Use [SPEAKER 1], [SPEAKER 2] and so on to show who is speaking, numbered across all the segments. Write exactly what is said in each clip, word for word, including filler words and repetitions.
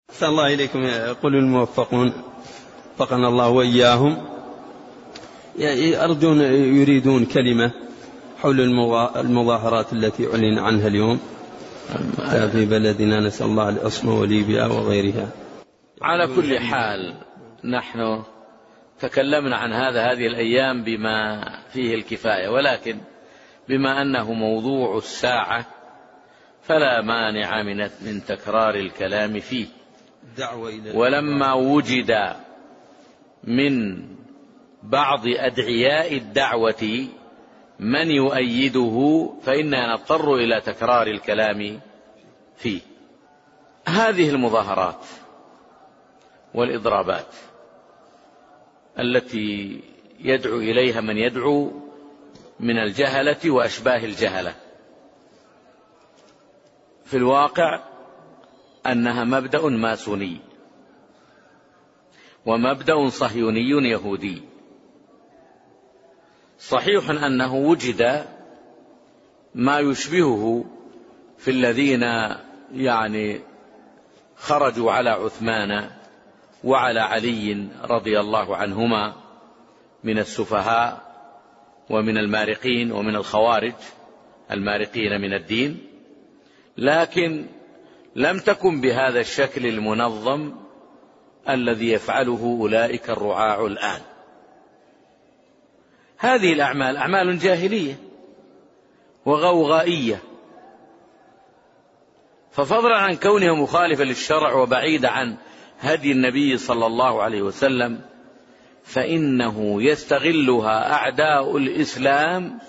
[SPEAKER 1] أحسن الله إليكم. يقول الموفقون وفقنا الله وإياهم أرجون يريدون كلمة حول المظاهرات التي أعلن عنها اليوم في بلدنا، نسأل الله العصمة وليبيا وغيرها.
[SPEAKER 2] على كل حال نحن تكلمنا عن هذا هذه الأيام بما فيه الكفاية، ولكن بما أنه موضوع الساعة فلا مانع من تكرار الكلام فيه. ولما وجد من بعض أدعياء الدعوة من يؤيده فإننا نضطر إلى تكرار الكلام فيه. هذه المظاهرات والإضرابات التي يدعو إليها من يدعو من الجهلة وأشباه الجهلة، في الواقع أنها مبدأ ماسوني ومبدأ صهيوني يهودي. صحيح أنه وجد ما يشبهه في الذين يعني خرجوا على عثمان وعلى علي رضي الله عنهما من السفهاء ومن المارقين ومن الخوارج المارقين من الدين، لكن لم تكن بهذا الشكل المنظم الذي يفعله أولئك الرعاع الآن. هذه الأعمال أعمال جاهلية وغوغائية، ففضلا عن كونها مخالفة للشرع وبعيدة عن هدي النبي صلى الله عليه وسلم، فإنه يستغلها أعداء الإسلام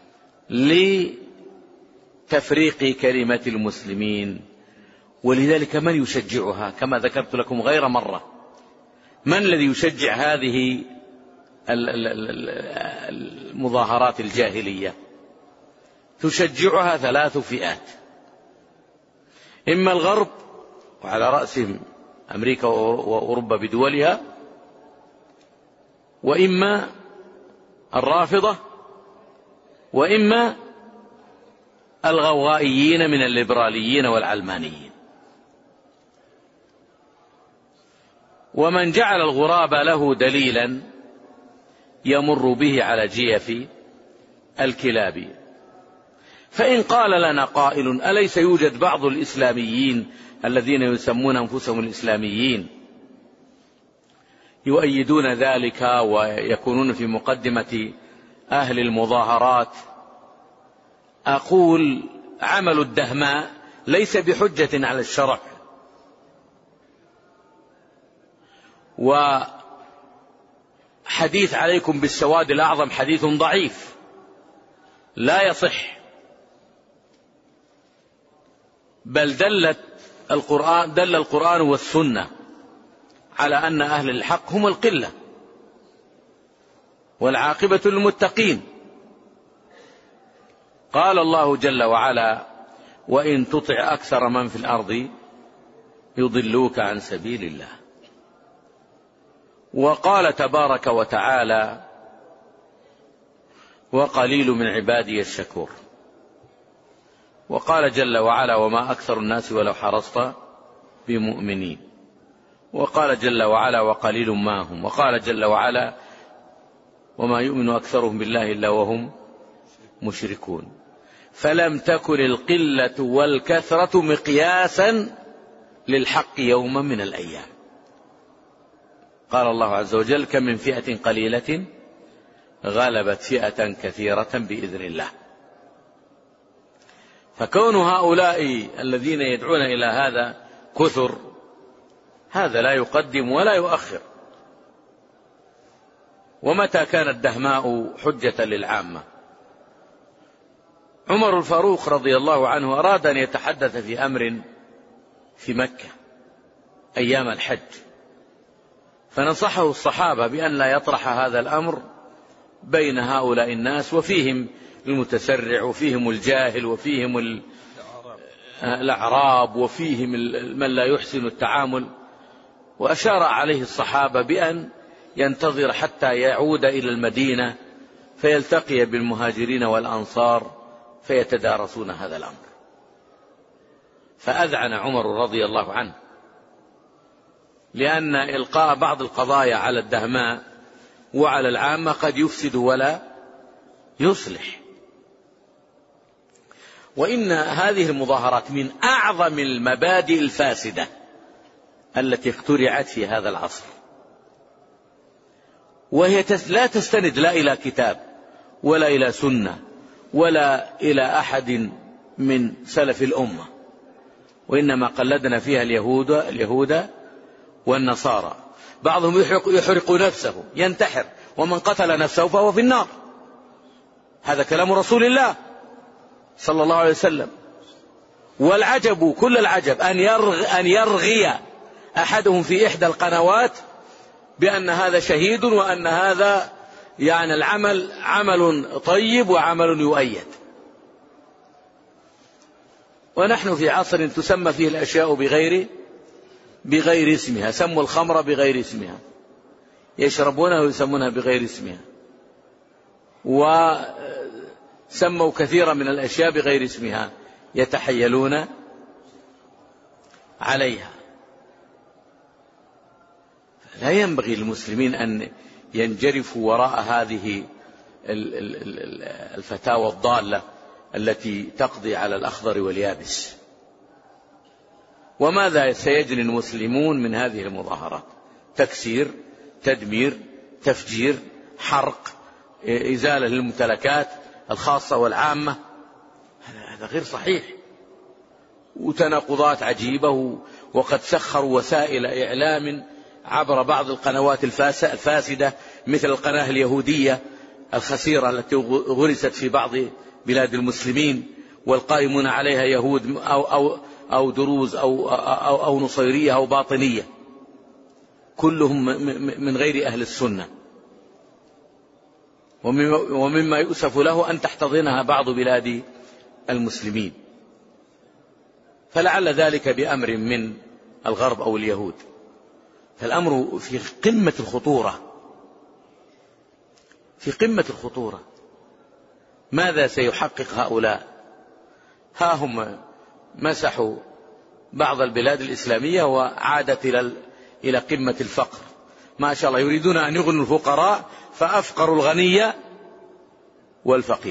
[SPEAKER 2] لتفريق كلمة المسلمين. ولذلك من يشجعها؟ كما ذكرت لكم غير مرة، من الذي يشجع هذه المظاهرات الجاهلية؟ تشجعها ثلاث فئات: إما الغرب وعلى رأسهم أمريكا وأوروبا بدولها، وإما الرافضة، وإما الغوغائيين من الليبراليين والعلمانيين. ومن جعل الغراب له دليلا يمر به على جيف الكلاب. فإن قال لنا قائل: أليس يوجد بعض الإسلاميين الذين يسمون أنفسهم الإسلاميين يؤيدون ذلك ويكونون في مقدمة أهل المظاهرات؟ أقول: عمل الدهماء ليس بحجة على الشرع، وحديث عليكم بالسواد الأعظم حديث ضعيف لا يصح، بل دلت القرآن دل القرآن والسنة على أن أهل الحق هم القلة والعاقبة للمتقين. قال الله جل وعلا: وإن تطع أكثر من في الأرض يضلوك عن سبيل الله. وقال تبارك وتعالى: وقليل من عبادي الشكور. وقال جل وعلا: وما أكثر الناس ولو حرصت بمؤمنين. وقال جل وعلا: وقليل ما هم. وقال جل وعلا: وما يؤمن أكثرهم بالله إلا وهم مشركون. فلم تكن القلة والكثرة مقياسا للحق يوما من الأيام. قال الله عز وجل: كم من فئة قليلة غلبت فئة كثيرة بإذن الله. فكون هؤلاء الذين يدعون إلى هذا كثر، هذا لا يقدم ولا يؤخر. ومتى كان الدهماء حجة للعامة؟ عمر الفاروق رضي الله عنه أراد أن يتحدث في أمر في مكة أيام الحج، فنصحه الصحابة بأن لا يطرح هذا الأمر بين هؤلاء الناس، وفيهم المتسرع وفيهم الجاهل وفيهم الأعراب وفيهم من لا يحسن التعامل. وأشار عليه الصحابة بأن ينتظر حتى يعود إلى المدينة فيلتقي بالمهاجرين والأنصار فيتدارسون هذا الأمر. فأذعن عمر رضي الله عنه لأن إلقاء بعض القضايا على الدهماء وعلى العامة قد يفسد ولا يصلح. وإن هذه المظاهرات من أعظم المبادئ الفاسدة التي اخترعت في هذا العصر، وهي لا تستند لا إلى كتاب ولا إلى سنة ولا إلى أحد من سلف الأمة، وإنما قلدنا فيها اليهود اليهود والنصارى. بعضهم يحرق, يحرق نفسه ينتحر، ومن قتل نفسه فهو في النار. هذا كلام رسول الله صلى الله عليه وسلم. والعجب كل العجب أن يرغي, أن يرغي أحدهم في إحدى القنوات بأن هذا شهيد، وأن هذا يعني العمل عمل طيب وعمل يؤيد. ونحن في عصر تسمى فيه الأشياء بغير بغير اسمها. سموا الخمر بغير اسمها، يشربونها ويسمونها بغير اسمها، وسموا كثيرا من الأشياء بغير اسمها يتحيلون عليها. لا ينبغي للمسلمين أن ينجرفوا وراء هذه الفتاوى الضالة التي تقضي على الأخضر واليابس. وماذا سيجني المسلمون من هذه المظاهرات؟ تكسير، تدمير، تفجير، حرق، إزالة للممتلكات الخاصة والعامة. هذا غير صحيح، وتناقضات عجيبة. وقد سخروا وسائل إعلام عبر بعض القنوات الفاسدة، مثل القناة اليهودية الخسيرة التي غرست في بعض بلاد المسلمين، والقائمون عليها يهود أو, أو, أو دروز أو, أو, أو نصيرية أو باطنية، كلهم من غير أهل السنة. ومما يؤسف له أن تحتضنها بعض بلاد المسلمين، فلعل ذلك بأمر من الغرب أو اليهود. فالأمر في قمة الخطورة، في قمة الخطورة. ماذا سيحقق هؤلاء؟ ها هم مسحوا بعض البلاد الإسلامية وعادت إلى إلى قمة الفقر. ما شاء الله، يريدون أن يغنوا الفقراء فأفقروا الغني والفقير.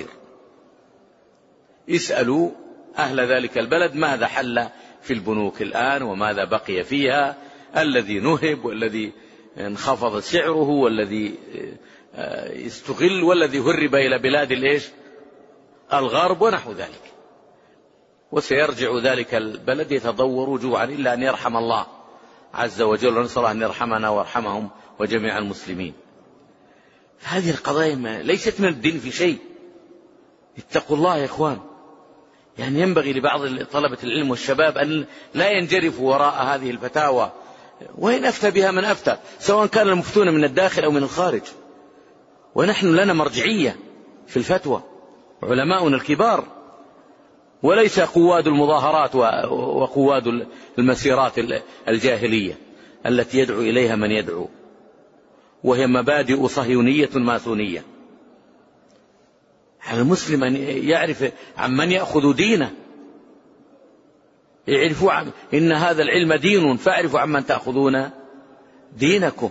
[SPEAKER 2] اسألوا أهل ذلك البلد ماذا حل في البنوك الآن، وماذا بقي فيها، الذي نهب والذي انخفض سعره والذي استغل والذي هرب إلى بلاد الإيش الغرب ونحو ذلك. وسيرجع ذلك البلد يتضور جوعا إلا أن يرحم الله عز وجل، ونسأل الله أن يرحمنا ويرحمهم وجميع المسلمين. هذه القضايا ليست من الدين في شيء. اتقوا الله يا إخوان. يعني ينبغي لبعض طلبة العلم والشباب أن لا ينجرفوا وراء هذه الفتاوى، وإن أفتى بها من أفتى، سواء كان المفتون من الداخل أو من الخارج. ونحن لنا مرجعية في الفتوى، علماؤنا الكبار، وليس قواد المظاهرات وقواد المسيرات الجاهلية التي يدعو إليها من يدعو، وهي مبادئ صهيونية ماسونية. على المسلم أن يعرف عن من يأخذ دينه، يعرفوا عن إن هذا العلم دين، فاعرفوا عن من تأخذون دينكم.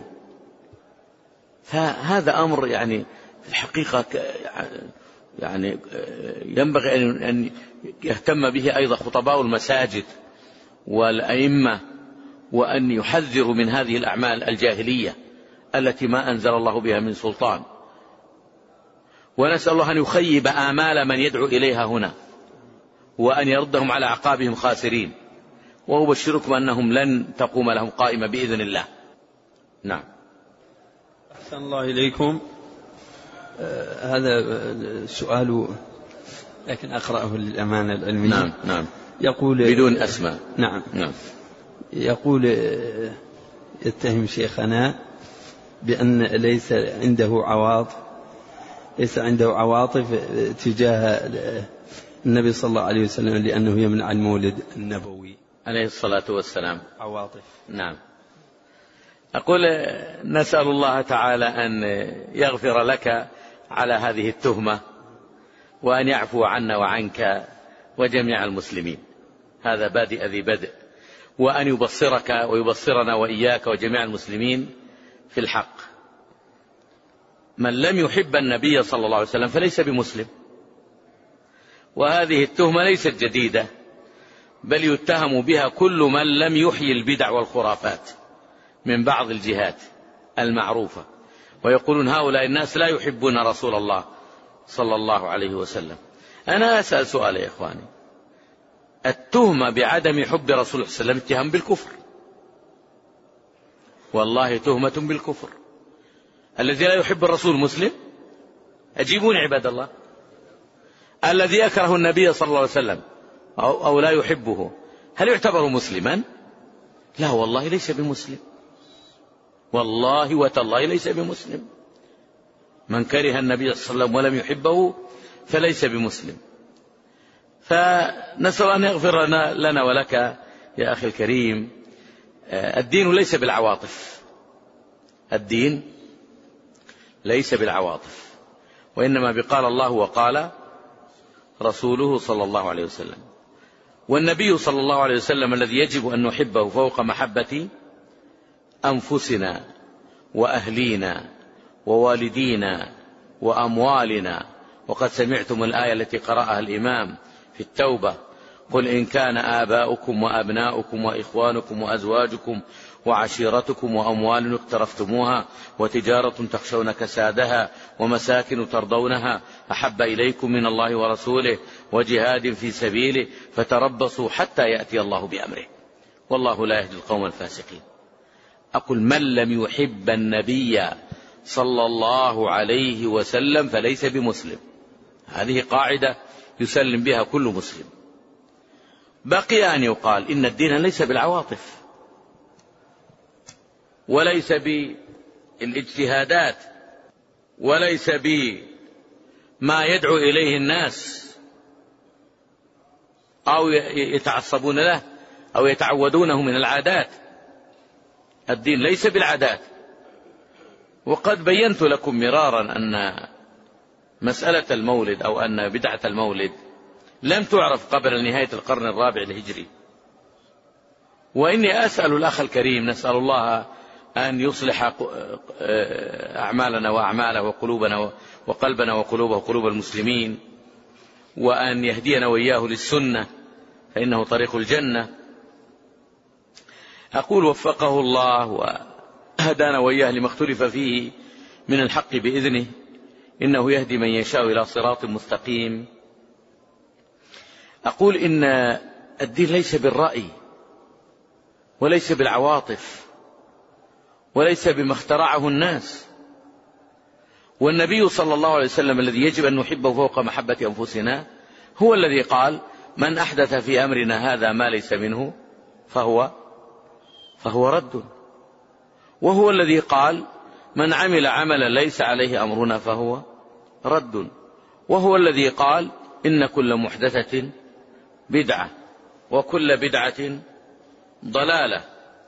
[SPEAKER 2] فهذا أمر يعني في الحقيقة يعني ينبغي أن يهتم به أيضا خطباء المساجد والأئمة، وأن يحذروا من هذه الأعمال الجاهلية التي ما أنزل الله بها من سلطان. ونسأل الله أن يخيب آمال من يدعو إليها هنا، وأن يردهم على أعقابهم خاسرين. وأبشركم أنهم لن تقوم لهم قائمة بإذن الله. نعم.
[SPEAKER 1] أحسن الله إليكم. آه هذا سؤال لكن أقرأه للأمانة العلمية.
[SPEAKER 2] نعم نعم.
[SPEAKER 1] يقول
[SPEAKER 2] بدون أسماء.
[SPEAKER 1] نعم
[SPEAKER 2] نعم.
[SPEAKER 1] يقول يتهم شيخنا بأن ليس عنده عواطف ليس عنده عواطف تجاه النبي صلى الله عليه وسلم، لأنه يمنع المولد النبوي
[SPEAKER 2] عليه الصلاة والسلام.
[SPEAKER 1] عواطف.
[SPEAKER 2] نعم. أقول نسأل الله تعالى أن يغفر لك على هذه التهمة، وأن يعفو عنا وعنك وجميع المسلمين. هذا بادئ ذي بدء. وأن يبصرك ويبصرنا وإياك وجميع المسلمين في الحق. من لم يحب النبي صلى الله عليه وسلم فليس بمسلم، وهذه التهمة ليست جديدة، بل يتهم بها كل من لم يحيي البدع والخرافات من بعض الجهات المعروفة، ويقولون هؤلاء الناس لا يحبون رسول الله صلى الله عليه وسلم. أنا أسأل سؤال يا إخواني، التهمة بعدم حب رسول الله صلى الله عليه وسلم اتهام بالكفر، والله تهمة بالكفر. الذي لا يحب الرسول مسلم؟ أجيبوني عباد الله. الذي يكره النبي صلى الله عليه وسلم أو, أو لا يحبه هل يعتبر مسلما؟ لا والله ليس بمسلم، والله وتالله ليس بمسلم. من كره النبي صلى الله عليه وسلم ولم يحبه فليس بمسلم. فنسأل أن يغفر لنا ولك يا أخي الكريم. الدين ليس بالعواطف، الدين ليس بالعواطف، وإنما بقال الله وقال رسوله صلى الله عليه وسلم. والنبي صلى الله عليه وسلم الذي يجب أن نحبه فوق محبة أنفسنا وأهلينا ووالدينا وأموالنا. وقد سمعتم الآية التي قرأها الإمام في التوبة: قل إن كان آباؤكم وأبناؤكم وإخوانكم وأزواجكم وعشيرتكم وأموال اقترفتموها وتجارة تخشون كسادها ومساكن ترضونها أحب إليكم من الله ورسوله وجهاد في سبيله فتربصوا حتى يأتي الله بأمره والله لا يهدي القوم الفاسقين. أقول من لم يحب النبي صلى الله عليه وسلم فليس بمسلم. هذه قاعدة يسلم بها كل مسلم. بقي أن يقال إن الدين ليس بالعواطف وليس بالاجتهادات وليس بما يدعو إليه الناس أو يتعصبون له أو يتعودونه من العادات. الدين ليس بالعادات. وقد بينت لكم مرارا أن مسألة المولد أو أن بدعة المولد لم تعرف قبل نهاية القرن الرابع الهجري. وإني أسأل الأخ الكريم، نسأل الله أن يصلح أعمالنا وأعماله وقلوبنا وقلبنا وقلوبه وقلوب المسلمين، وأن يهدينا وإياه للسنة فإنه طريق الجنة. أقول وفقه الله وهدانا وإياه لما اختلف فيه من الحق بإذنه، إنه يهدي من يشاء إلى صراط مستقيم. أقول إن الدين ليس بالرأي وليس بالعواطف وليس بما اخترعه الناس. والنبي صلى الله عليه وسلم الذي يجب أن نحبه فوق محبة أنفسنا هو الذي قال: من أحدث في أمرنا هذا ما ليس منه فهو فهو رد. وهو الذي قال: من عمل عملا ليس عليه أمرنا فهو رد. وهو الذي قال: إن كل محدثة بدعة وكل بدعة ضلالة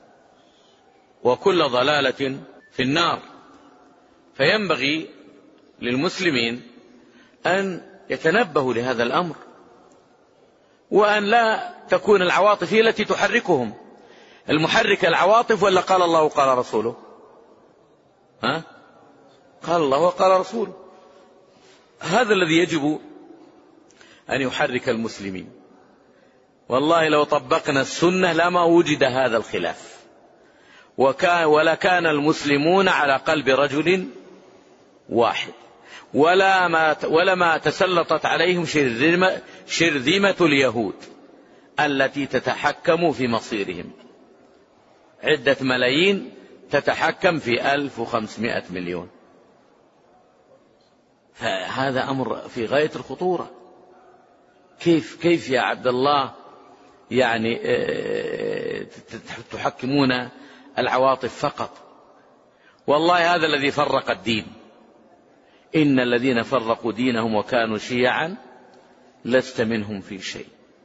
[SPEAKER 2] وكل ضلالة في النار. فينبغي للمسلمين أن يتنبهوا لهذا الأمر، وأن لا تكون العواطف هي التي تحركهم. المحرك العواطف ولا قال الله وقال رسوله؟ ها؟ قال الله وقال رسوله. هذا الذي يجب أن يحرك المسلمين. والله لو طبقنا السنة لما وجد هذا الخلاف، وكان ولكان المسلمون على قلب رجل واحد، ولا ما ولما تسلطت عليهم شرذمة, شرذمة اليهود التي تتحكم في مصيرهم. عدة ملايين تتحكم في ألف وخمسمائة مليون. فهذا أمر في غاية الخطورة. كيف كيف يا عبد الله يعني تحكمون العواطف فقط؟ والله هذا الذي فرق الدين. إن الذين فرقوا دينهم وكانوا شيعا لست منهم في شيء.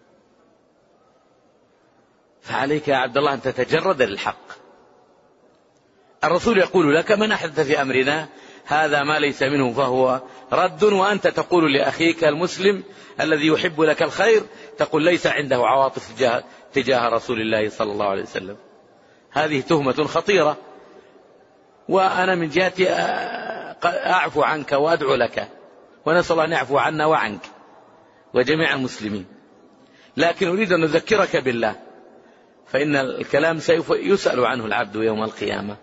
[SPEAKER 2] فعليك يا عبد الله أن تتجرد للحق. الرسول يقول لك: من أحدث في أمرنا هذا ما ليس منه فهو رد. وأنت تقول لأخيك المسلم الذي يحب لك الخير، تقول ليس عنده عواطف تجاه رسول الله صلى الله عليه وسلم. هذه تهمة خطيرة، وأنا من جهتي أعفو عنك وأدعو لك، ونسأل الله أن يعفو عنا وعنك وجميع المسلمين. لكن أريد أن أذكرك بالله، فإن الكلام سوف يسأل عنه العبد يوم القيامة.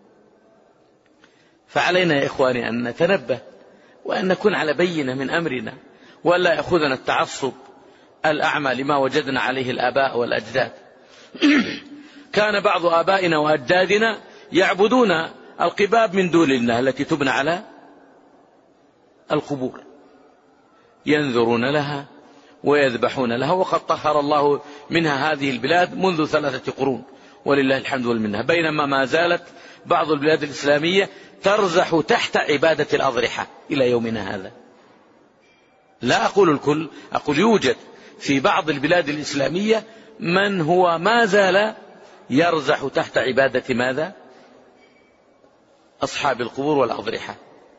[SPEAKER 2] فعلينا يا إخواني أن نتنبه وأن نكون على بينة من أمرنا، ولا يأخذنا التعصب الأعمى لما وجدنا عليه الآباء والأجداد. كان بعض آبائنا وأجدادنا يعبدون القباب من دون الله التي تبنى على القبور، ينذرون لها ويذبحون لها، وقد طهر الله منها هذه البلاد منذ ثلاثة قرون ولله الحمد والمنة. بينما ما زالت بعض البلاد الإسلامية ترزح تحت عبادة الأضرحة إلى يومنا هذا. لا أقول الكل، أقول يوجد في بعض البلاد الإسلامية من هو ما زال يرزح تحت عبادة ماذا؟ أصحاب القبور والأضرحة.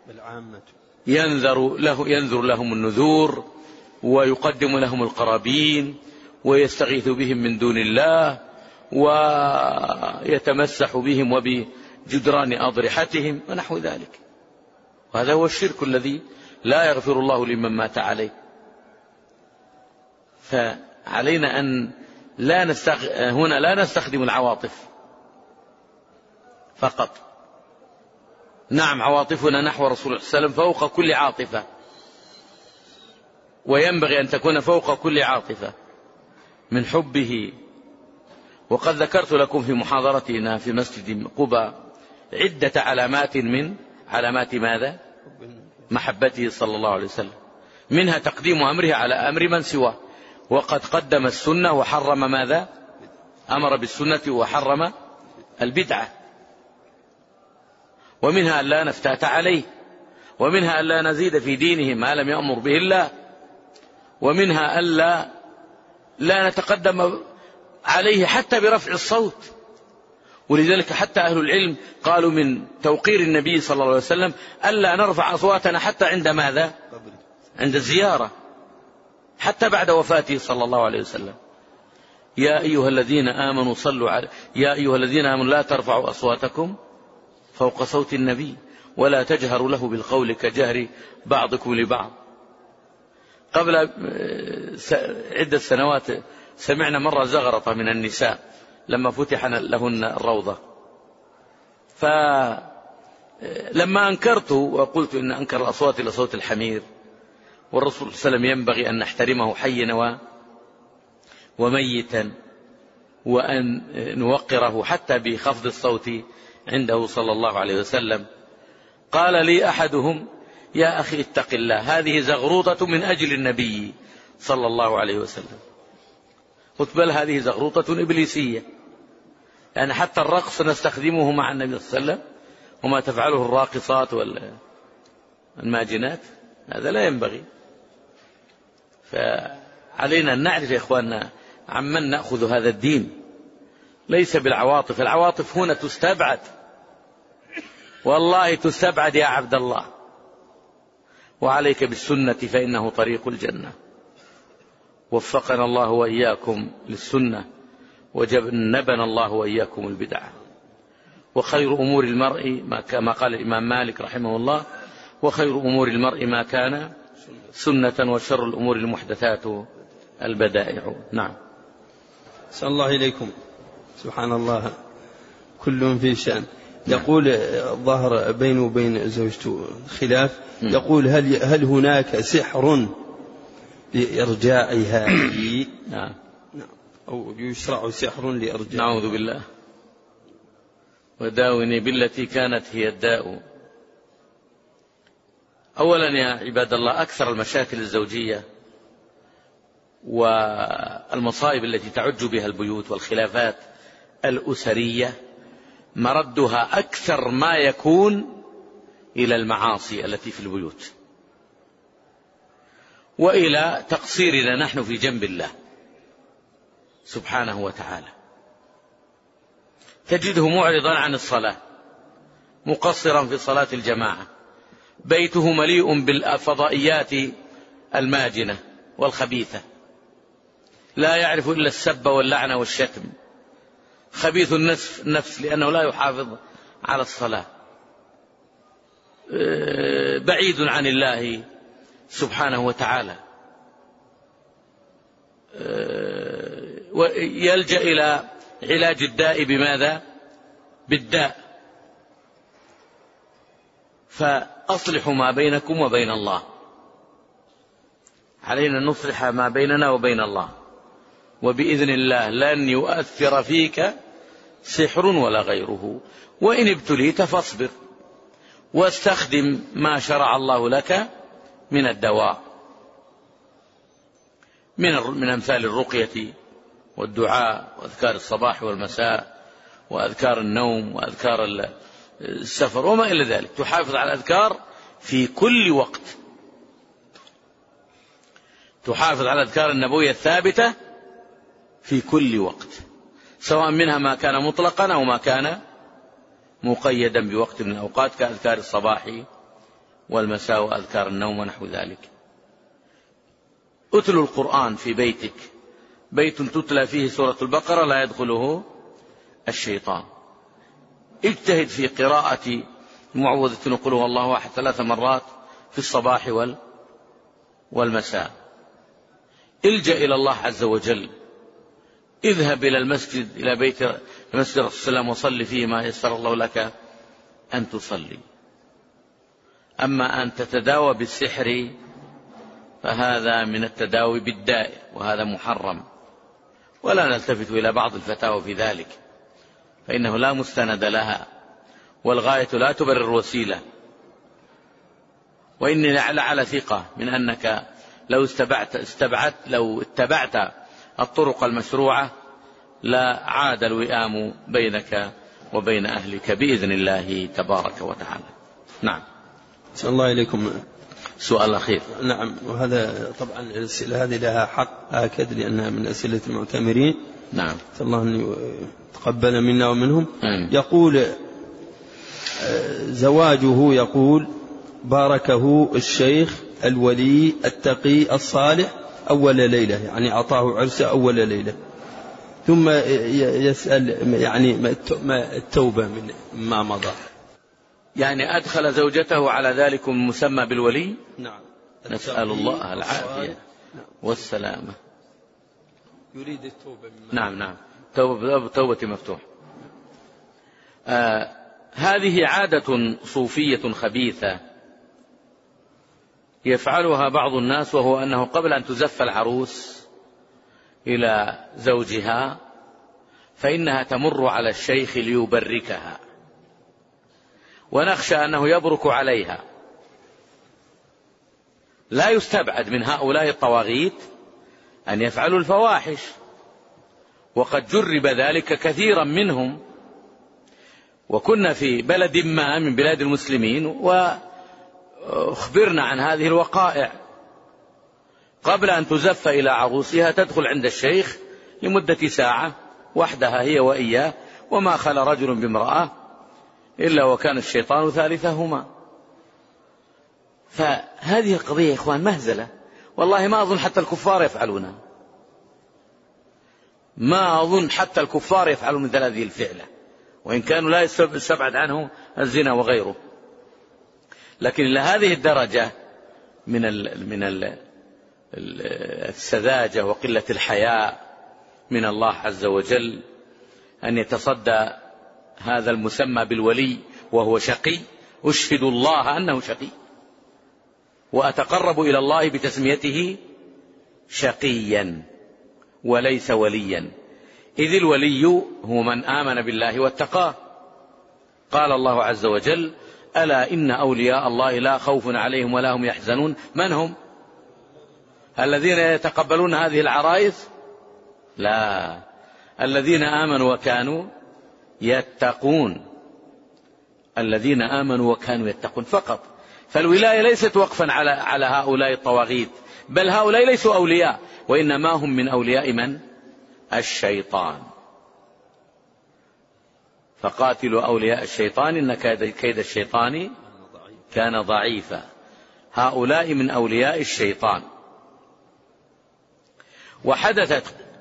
[SPEAKER 2] ينذر, له ينذر لهم النذور، ويقدم لهم القرابين، ويستغيث بهم من دون الله، ويتمسح بهم وبجدران أضرحتهم ونحو ذلك. وهذا هو الشرك الذي لا يغفر الله لمن مات عليه. فعلينا أن لا نستخ... هنا لا نستخدم العواطف فقط. نعم عواطفنا نحو رسول الله صلى الله عليه وسلم فوق كل عاطفة، وينبغي أن تكون فوق كل عاطفة من حبه. وقد ذكرت لكم في محاضرتنا في مسجد قباء عدة علامات من علامات ماذا؟ محبته صلى الله عليه وسلم، منها تقديم أمره على أمر من سواه، وقد قدم السنة وحرم ماذا؟ أمر بالسنة وحرم البدعة. ومنها أن لا نفتات عليه، ومنها أن لا نزيد في دينه ما لم يأمر به الله، ومنها أن لا, لا نتقدم عليه حتى برفع الصوت. ولذلك حتى أهل العلم قالوا من توقير النبي صلى الله عليه وسلم ألا نرفع أصواتنا حتى عند ماذا؟ عند الزيارة، حتى بعد وفاته صلى الله عليه وسلم. يا أيها الذين آمنوا صلوا عليه، يا أيها الذين آمنوا لا ترفعوا أصواتكم فوق صوت النبي ولا تجهروا له بالقول كجهر بعضكم لبعض. قبل عدة سنوات سمعنا مرة زغرطة من النساء لما فتح لهن الروضة، فلما أنكرت وقلت إن أنكر الأصوات إلى صوت الحمير، والرسول صلى الله عليه وسلم ينبغي أن نحترمه حيا وميتا، وأن نوقره حتى بخفض الصوت عنده صلى الله عليه وسلم. قال لي أحدهم يا أخي اتق الله، هذه زغروطة من أجل النبي صلى الله عليه وسلم. قلت بل هذه زغروطة إبليسية، يعني حتى الرقص نستخدمه مع النبي صلى الله عليه وسلم، وما تفعله الراقصات والماجنات هذا لا ينبغي. فعلينا أن نعرف يا إخواننا عمن نأخذ هذا الدين، ليس بالعواطف. العواطف هنا تستبعد، والله تستبعد يا عبد الله. وعليك بالسنة فإنه طريق الجنة. وفقنا الله وإياكم للسنة، وجنبنا الله وإياكم البدعة. وخير أمور المرء ما كما قال الإمام مالك رحمه الله، وخير أمور المرء ما كان سنة، وشر الأمور المحدثات البدائع. نعم.
[SPEAKER 1] صلى الله إليكم. سبحان الله كل في شأن. يقول ظهر بينه وبين زوجته خلاف، يقول هل هل هناك سحر لإرجاعها لي؟
[SPEAKER 2] نعم.
[SPEAKER 1] أو يشرع سحر لإرجاعها؟
[SPEAKER 2] نعوذ بالله. وداوني بالتي كانت هي الداء. أولا يا عباد الله، أكثر المشاكل الزوجية والمصائب التي تعج بها البيوت والخلافات الأسرية مردها أكثر ما يكون إلى المعاصي التي في البيوت، وإلى تقصيرنا نحن في جنب الله سبحانه وتعالى. تجده معرضا عن الصلاة، مقصرا في صلاة الجماعة، بيته مليء بالفضائيات الماجنة والخبيثة، لا يعرف إلا السب واللعنة والشتم، خبيث النفس لأنه لا يحافظ على الصلاة، بعيد عن الله سبحانه وتعالى، يلجأ إلى علاج الداء بماذا؟ بالداء. فأصلحوا ما بينكم وبين الله، علينا أن نصلح ما بيننا وبين الله، وبإذن الله لن يؤثر فيك سحر ولا غيره. وإن ابتليت فاصبر واستخدم ما شرع الله لك من الدواء من من أمثال الرقية والدعاء وأذكار الصباح والمساء وأذكار النوم وأذكار السفر وما إلى ذلك. تحافظ على الأذكار في كل وقت، تحافظ على الأذكار النبوية الثابتة في كل وقت، سواء منها ما كان مطلقا أو ما كان مقيدا بوقت من الأوقات كأذكار الصباح والمساء وأذكار النوم ونحو ذلك. أتل القرآن في بيتك، بيت تتلى فيه سورة البقرة لا يدخله الشيطان. اجتهد في قراءة معوذة نقول هو الله أحد ثلاث مرات في الصباح والمساء. الجأ إلى الله عز وجل، اذهب إلى المسجد إلى بيت مسجد رسول الله وصلي فيه ما يسر الله لك أن تصلي. أما أن تتداوى بالسحر فهذا من التداوي بالداء، وهذا محرم، ولا نلتفت إلى بعض الفتاوى في ذلك، فإنه لا مستند لها، والغاية لا تبرر الوسيلة. وإني لعلى ثقة من أنك لو استبعت استبعت لو اتبعت الطرق المشروعة لا عاد الوئام بينك وبين أهلك بإذن الله تبارك وتعالى. نعم.
[SPEAKER 1] صلى الله إليكم.
[SPEAKER 2] سؤال أخير.
[SPEAKER 1] نعم، وهذا طبعا الأسئلة هذه لها حق آكد لأنها من أسئلة المعتمرين.
[SPEAKER 2] نعم.
[SPEAKER 1] صلى الله أن يتقبل منا ومنهم.
[SPEAKER 2] أمين.
[SPEAKER 1] يقول زواجه، يقول باركه الشيخ الولي التقي الصالح أول ليلة، يعني أعطاه عرسه أول ليلة، ثم يسأل يعني ما التوبة من ما مضى.
[SPEAKER 2] يعني أدخل زوجته على ذلك المسمى بالولي.
[SPEAKER 1] نعم.
[SPEAKER 2] نسأل الله العافية والسلامة.
[SPEAKER 1] يريد التوبة مما
[SPEAKER 2] نعم نعم توبة, توبة مفتوح. آه هذه عادة صوفية خبيثة يفعلها بعض الناس، وهو أنه قبل أن تزف العروس إلى زوجها فإنها تمر على الشيخ ليبركها، ونخشى أنه يبرك عليها. لا يستبعد من هؤلاء الطواغيت أن يفعلوا الفواحش، وقد جرب ذلك كثيرا منهم. وكنا في بلد ما من بلاد المسلمين وأخبرنا عن هذه الوقائع. قبل أن تزف إلى عروسها تدخل عند الشيخ لمدة ساعة وحدها هي وإياه، وما خلا رجل بامرأة إلا وكان الشيطان ثالثهما. فهذه القضية يا إخوان مهزلة، والله ما أظن حتى الكفار يفعلونها، ما أظن حتى الكفار يفعلون مثل هذه الفعلة، وإن كانوا لا يستبعد عنه الزنا وغيره. لكن إلى هذه الدرجة من ال من ال السذاجة وقلة الحياء من الله عز وجل أن يتصدى هذا المسمى بالولي وهو شقي. أشهد الله أنه شقي، وأتقرب إلى الله بتسميته شقيا وليس وليا، إذ الولي هو من آمن بالله واتقاه. قال الله عز وجل: ألا إن أولياء الله لا خوف عليهم ولا هم يحزنون. من هم؟ الذين يتقبلون هذه العرائس؟ لا، الذين آمنوا وكانوا يتقون، الذين آمنوا وكانوا يتقون فقط. فالولاية ليست وقفا على على هؤلاء الطواغيت، بل هؤلاء ليسوا أولياء، وإنما هم من أولياء من؟ الشيطان. فقاتلوا أولياء الشيطان إن كيد الشيطان كان ضعيفا. هؤلاء من أولياء الشيطان. وحدثت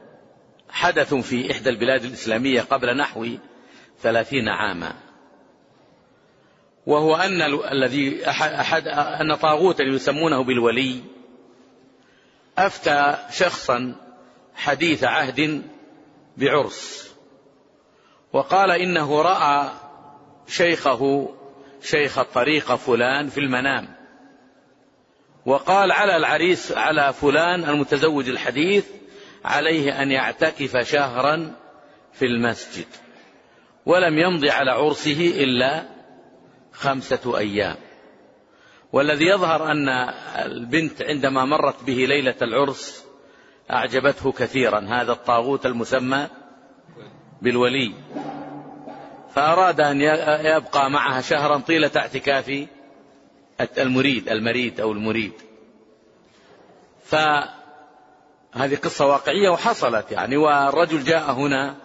[SPEAKER 2] حدث في إحدى البلاد الإسلامية قبل نحو ثلاثين عاما، وهو أن الذي أحد أن طاغوتا يسمونه بالولي أفتى شخصا حديث عهد بعرس، وقال إنه رأى شيخه شيخ الطريقة فلان في المنام، وقال على العريس على فلان المتزوج الحديث عليه أن يعتكف شهرا في المسجد، ولم يمضي على عرسه إلا خمسة أيام. والذي يظهر أن البنت عندما مرت به ليلة العرس أعجبته كثيرا هذا الطاغوت المسمى بالولي، فأراد أن يبقى معها شهرا طيلة اعتكاف المريد المريد أو المريد. فهذه قصة واقعية وحصلت يعني، والرجل جاء هنا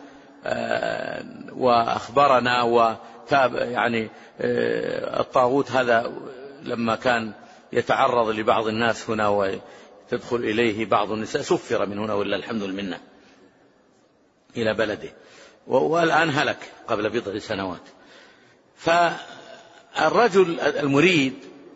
[SPEAKER 2] وأخبرنا، وتاب يعني الطاغوت هذا لما كان يتعرض لبعض الناس هنا وتدخل إليه بعض النساء سفر من هنا ولا الحمد لله إلى بلده، والآن هلك قبل بضع سنوات. فالرجل المريد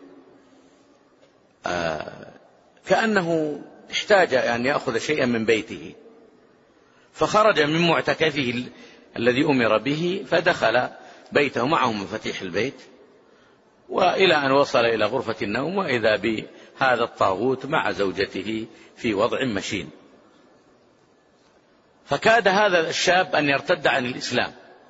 [SPEAKER 2] كأنه احتاج أن يأخذ شيئا من بيته، فخرج من معتكفه الذي أمر به فدخل بيته معه مفاتيح البيت، وإلى أن وصل إلى غرفة النوم وإذا بهذا الطاغوت مع زوجته في وضع مشين. فكاد هذا الشاب أن يرتد عن الإسلام،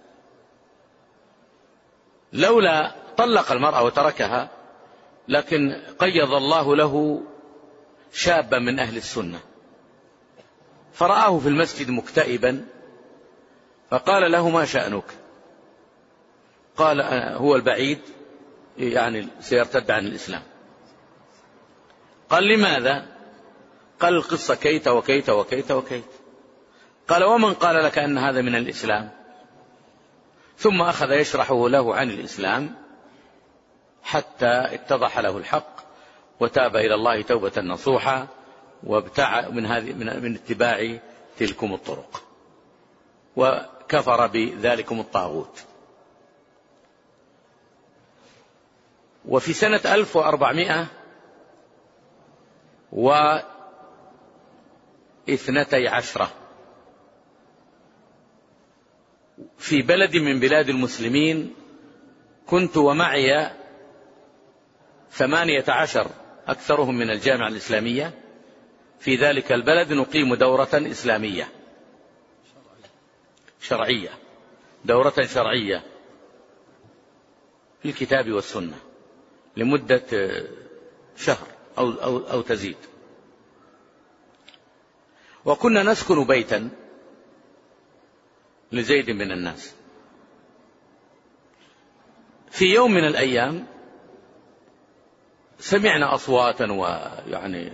[SPEAKER 2] لولا طلق المرأة وتركها، لكن قيض الله له شابا من أهل السنة فرآه في المسجد مكتئبا، فقال له ما شأنك؟ قال هو البعيد يعني سيرتد عن الإسلام. قال لماذا؟ قال القصة كيت وكيت وكيت وكيت. قال ومن قال لك أن هذا من الإسلام؟ ثم أخذ يشرحه له عن الإسلام حتى اتضح له الحق وتاب إلى الله توبة نصوحا وابتع من هذه من اتباع تلكم الطرق وكفر بذلكم الطاغوت. وفي سنة ألف وأربعمائة واثنتي عشرة في بلد من بلاد المسلمين كنت ومعي ثمانية عشر أكثرهم من الجامعة الإسلامية في ذلك البلد نقيم دورة إسلامية شرعية، دورة شرعية في الكتاب والسنة لمدة شهر أو, أو, أو تزيد. وكنا نسكن بيتا لزيد من الناس. في يوم من الأيام سمعنا أصواتا ويعني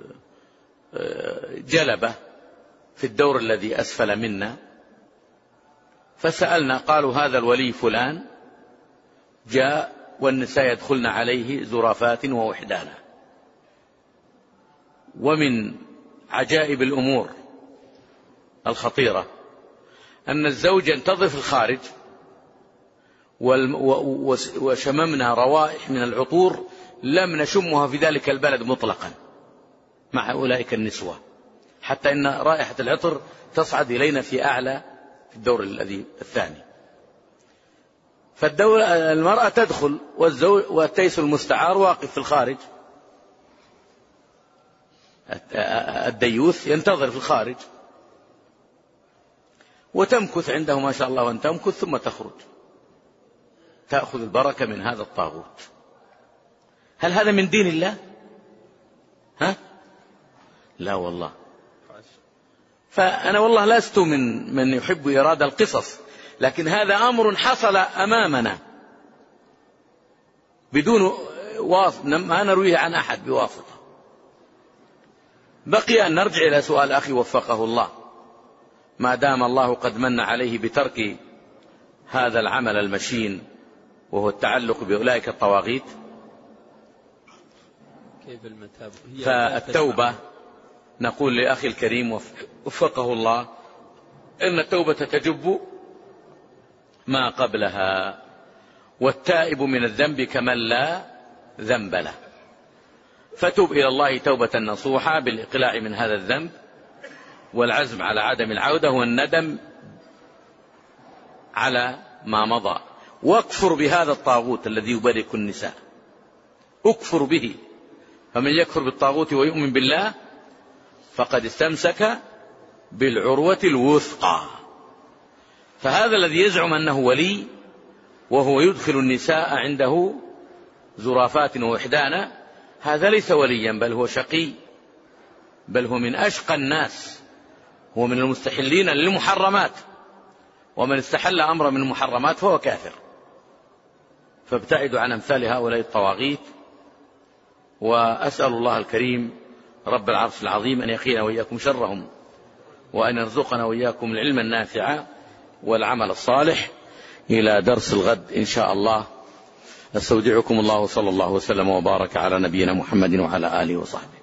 [SPEAKER 2] جلبة في الدور الذي أسفل منا، فسألنا قالوا هذا الولي فلان جاء والنساء يدخلن عليه زرافات ووحدانا. ومن عجائب الأمور الخطيرة أن الزوج ينتظر في الخارج وشممنا روائح من العطور لم نشمها في ذلك البلد مطلقا مع أولئك النسوة، حتى إن رائحة العطر تصعد إلينا في أعلى في الدور الذي الثاني. فالدولة المرأة تدخل والزوج والتيس المستعار واقف في الخارج، الديوث ينتظر في الخارج وتمكث عنده ما شاء الله وأن تمكث ثم تخرج تأخذ البركة من هذا الطاغوت. هل هذا من دين الله؟ ها؟ لا والله. فأنا والله لست من من يحب إيراد القصص، لكن هذا أمر حصل أمامنا بدون واسطة، ما نرويه عن أحد بواسطة. بقي أن نرجع إلى سؤال أخي وفقه الله، ما دام الله قد من عليه بترك هذا العمل المشين وهو التعلق بأولئك الطواغيت، فالتوبة نقول لأخي الكريم وفقه الله إن التوبة تجب ما قبلها، والتائب من الذنب كمن لا ذنب له. فتوب إلى الله توبة نصوحة بالإقلاع من هذا الذنب والعزم على عدم العودة والندم على ما مضى. واكفر بهذا الطاغوت الذي يبرك النساء، اكفر به، فمن يكفر بالطاغوت ويؤمن بالله فقد استمسك بالعروة الوثقى. فهذا الذي يزعم أنه ولي وهو يدخل النساء عنده زرافات ووحدانا، هذا ليس وليا، بل هو شقي، بل هو من أشقى الناس، هو من المستحلين للمحرمات، ومن استحل أمر من المحرمات فهو كافر. فابتعدوا عن أمثال هؤلاء الطواغيت. وأسأل الله الكريم رب العرش العظيم أن يقينا وإياكم شرهم، وأن يرزقنا وإياكم العلم النافع والعمل الصالح. إلى درس الغد إن شاء الله. أستودعكم الله، صلى الله وسلم وبارك على نبينا محمد وعلى آله وصحبه.